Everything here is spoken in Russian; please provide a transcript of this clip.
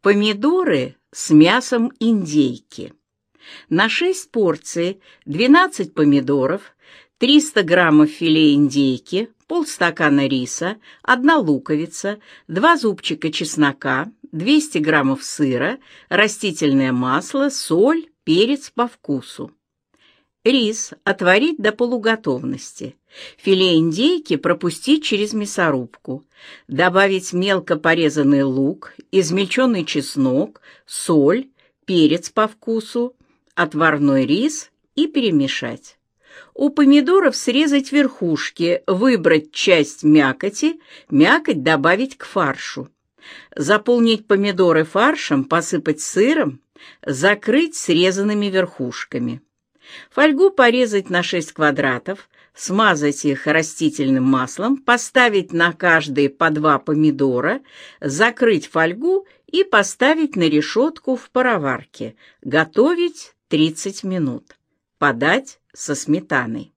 Помидоры с мясом индейки. На 6 порций 12 помидоров, 300 граммов филе индейки, полстакана риса, 1 луковица, 2 зубчика чеснока, 200 граммов сыра, растительное масло, соль, перец по вкусу. Рис отварить до полуготовности. Филе индейки пропустить через мясорубку. Добавить мелко порезанный лук, измельченный чеснок, соль, перец по вкусу, отварной рис и перемешать. У помидоров срезать верхушки, выбрать часть мякоти, мякоть добавить к фаршу. Заполнить помидоры фаршем, посыпать сыром, закрыть срезанными верхушками. Фольгу порезать на 6 квадратов, смазать их растительным маслом, поставить на каждый по 2 помидора, закрыть фольгу и поставить на решетку в пароварке. Готовить 30 минут. Подать со сметаной.